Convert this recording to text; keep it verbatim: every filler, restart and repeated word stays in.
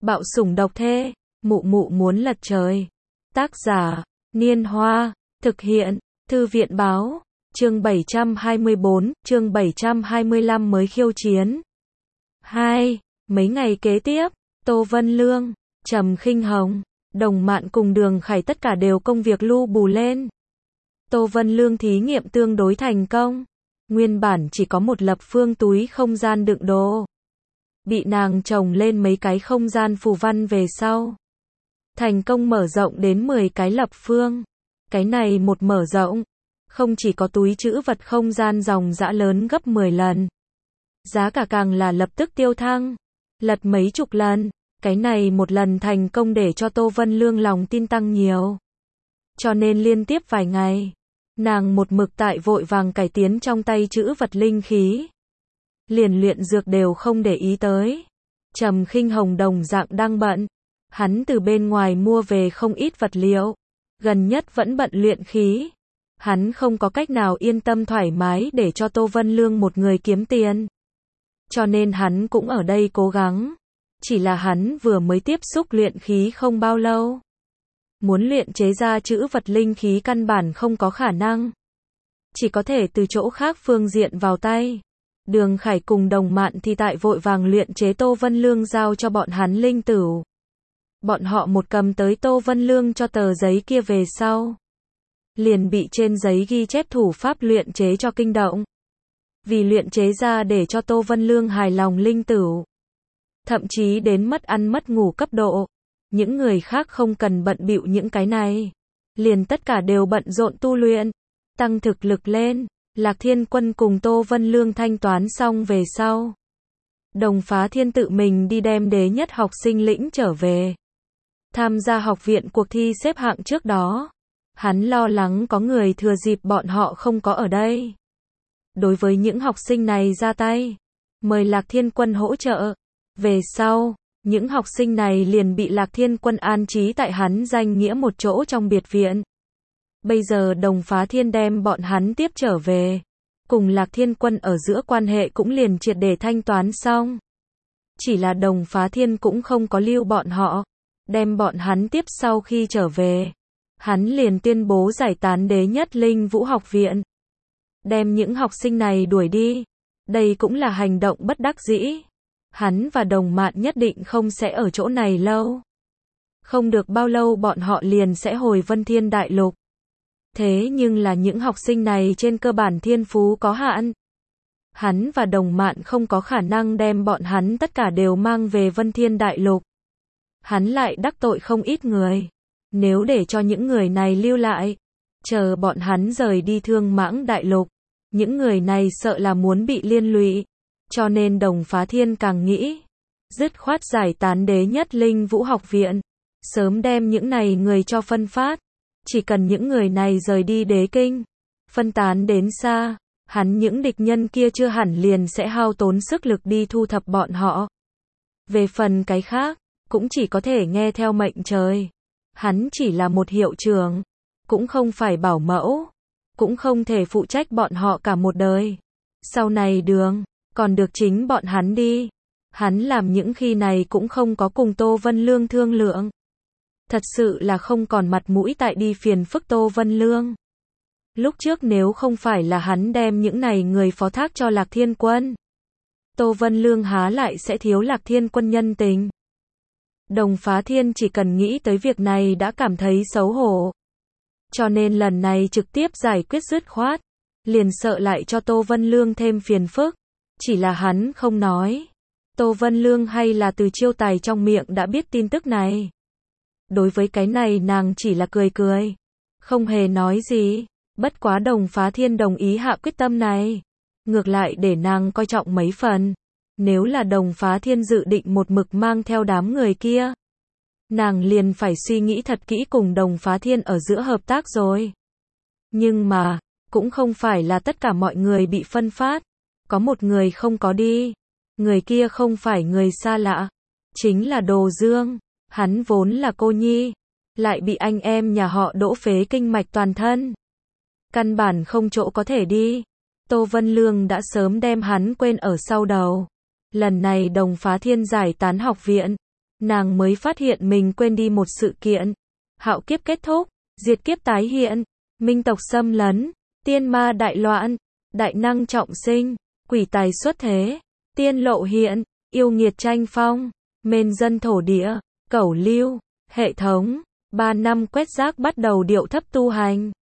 Bạo sủng độc thê, mụ mụ muốn lật trời. Tác giả, Niên Hoa, thực hiện, Thư viện báo, chương bảy trăm hai mươi bốn, chương bảy trăm hai mươi lăm mới khiêu chiến. hai. Mấy ngày kế tiếp, Tô Vân Lương, Trầm Khinh Hồng, Đồng Mạn cùng Đường Khải tất cả đều công việc lu bù lên. Tô Vân Lương thí nghiệm tương đối thành công. Nguyên bản chỉ có một lập phương túi không gian đựng đồ. Bị nàng trồng lên mấy cái không gian phù văn về sau. Thành công mở rộng đến mười cái lập phương. Cái này một mở rộng. Không chỉ có túi trữ vật không gian dòng dã lớn gấp mười lần. Giá cả càng là lập tức tiêu thăng. Lật mấy chục lần. Cái này một lần thành công để cho Tô Vân Lương lòng tin tăng nhiều. Cho nên liên tiếp vài ngày. Nàng một mực tại vội vàng cải tiến trong tay trữ vật linh khí. Liền luyện dược đều không để ý tới. Trầm Khinh Hồng đồng dạng đang bận. Hắn từ bên ngoài mua về không ít vật liệu. Gần nhất vẫn bận luyện khí. Hắn không có cách nào yên tâm thoải mái để cho Tô Vân Lương một người kiếm tiền. Cho nên hắn cũng ở đây cố gắng. Chỉ là hắn vừa mới tiếp xúc luyện khí không bao lâu. Muốn luyện chế ra trữ vật linh khí căn bản không có khả năng. Chỉ có thể từ chỗ khác phương diện vào tay. Đường Khải cùng Đồng Mạn thì tại vội vàng luyện chế Tô Vân Lương giao cho bọn hắn linh tửu. Bọn họ một cầm tới Tô Vân Lương cho tờ giấy kia về sau. Liền bị trên giấy ghi chép thủ pháp luyện chế cho kinh động. Vì luyện chế ra để cho Tô Vân Lương hài lòng linh tửu. Thậm chí đến mất ăn mất ngủ cấp độ. Những người khác không cần bận bịu những cái này. Liền tất cả đều bận rộn tu luyện. Tăng thực lực lên. Lạc Thiên Quân cùng Tô Vân Lương thanh toán xong về sau. Đồng Phá Thiên tự mình đi đem đế nhất học sinh lĩnh trở về. Tham gia học viện cuộc thi xếp hạng trước đó. Hắn lo lắng có người thừa dịp bọn họ không có ở đây. Đối với những học sinh này ra tay. Mời Lạc Thiên Quân hỗ trợ. Về sau, những học sinh này liền bị Lạc Thiên Quân an trí tại hắn danh nghĩa một chỗ trong biệt viện. Bây giờ Đồng Phá Thiên đem bọn hắn tiếp trở về. Cùng Lạc Thiên Quân ở giữa quan hệ cũng liền triệt để thanh toán xong. Chỉ là Đồng Phá Thiên cũng không có lưu bọn họ. Đem bọn hắn tiếp sau khi trở về. Hắn liền tuyên bố giải tán đế nhất linh vũ học viện. Đem những học sinh này đuổi đi. Đây cũng là hành động bất đắc dĩ. Hắn và Đồng Mạn nhất định không sẽ ở chỗ này lâu. Không được bao lâu bọn họ liền sẽ hồi Vân Thiên Đại Lục. Thế nhưng là những học sinh này trên cơ bản thiên phú có hạn. Hắn và Đồng Mạn không có khả năng đem bọn hắn tất cả đều mang về Vân Thiên Đại Lục. Hắn lại đắc tội không ít người. Nếu để cho những người này lưu lại, chờ bọn hắn rời đi Thương Mãng Đại Lục, những người này sợ là muốn bị liên lụy. Cho nên Đồng Phá Thiên càng nghĩ, dứt khoát giải tán đế nhất linh vũ học viện, sớm đem những này người cho phân phát. Chỉ cần những người này rời đi đế kinh, phân tán đến xa, hắn những địch nhân kia chưa hẳn liền sẽ hao tốn sức lực đi thu thập bọn họ. Về phần cái khác, cũng chỉ có thể nghe theo mệnh trời. Hắn chỉ là một hiệu trưởng, cũng không phải bảo mẫu, cũng không thể phụ trách bọn họ cả một đời. Sau này đường, còn được chính bọn hắn đi. Hắn làm những khi này cũng không có cùng Tô Vân Lương thương lượng. Thật sự là không còn mặt mũi tại đi phiền phức Tô Vân Lương. Lúc trước nếu không phải là hắn đem những này người phó thác cho Lạc Thiên Quân, Tô Vân Lương há lại sẽ thiếu Lạc Thiên Quân nhân tình. Đồng Phá Thiên chỉ cần nghĩ tới việc này đã cảm thấy xấu hổ. Cho nên lần này trực tiếp giải quyết dứt khoát. Liền sợ lại cho Tô Vân Lương thêm phiền phức. Chỉ là hắn không nói. Tô Vân Lương hay là từ Chiêu Tài trong miệng đã biết tin tức này. Đối với cái này nàng chỉ là cười cười. Không hề nói gì. Bất quá Đồng Phá Thiên đồng ý hạ quyết tâm này. Ngược lại để nàng coi trọng mấy phần. Nếu là Đồng Phá Thiên dự định một mực mang theo đám người kia, nàng liền phải suy nghĩ thật kỹ cùng Đồng Phá Thiên ở giữa hợp tác rồi. Nhưng mà, cũng không phải là tất cả mọi người bị phân phát. Có một người không có đi. Người kia không phải người xa lạ. Chính là Đồ Dương. Hắn vốn là cô nhi. Lại bị anh em nhà họ Đỗ phế kinh mạch toàn thân. Căn bản không chỗ có thể đi. Tô Vân Lương đã sớm đem hắn quên ở sau đầu. Lần này Đồng Phá Thiên giải tán học viện. nàng mới phát hiện mình quên đi một sự kiện. Hạo kiếp kết thúc, diệt kiếp tái hiện, minh tộc xâm lấn, tiên ma đại loạn, đại năng trọng sinh, quỷ tài xuất thế, tiên lộ hiện, yêu nghiệt tranh phong, mên dân thổ địa, cẩu lưu, hệ thống, ba năm quét rác bắt đầu điệu thấp tu hành.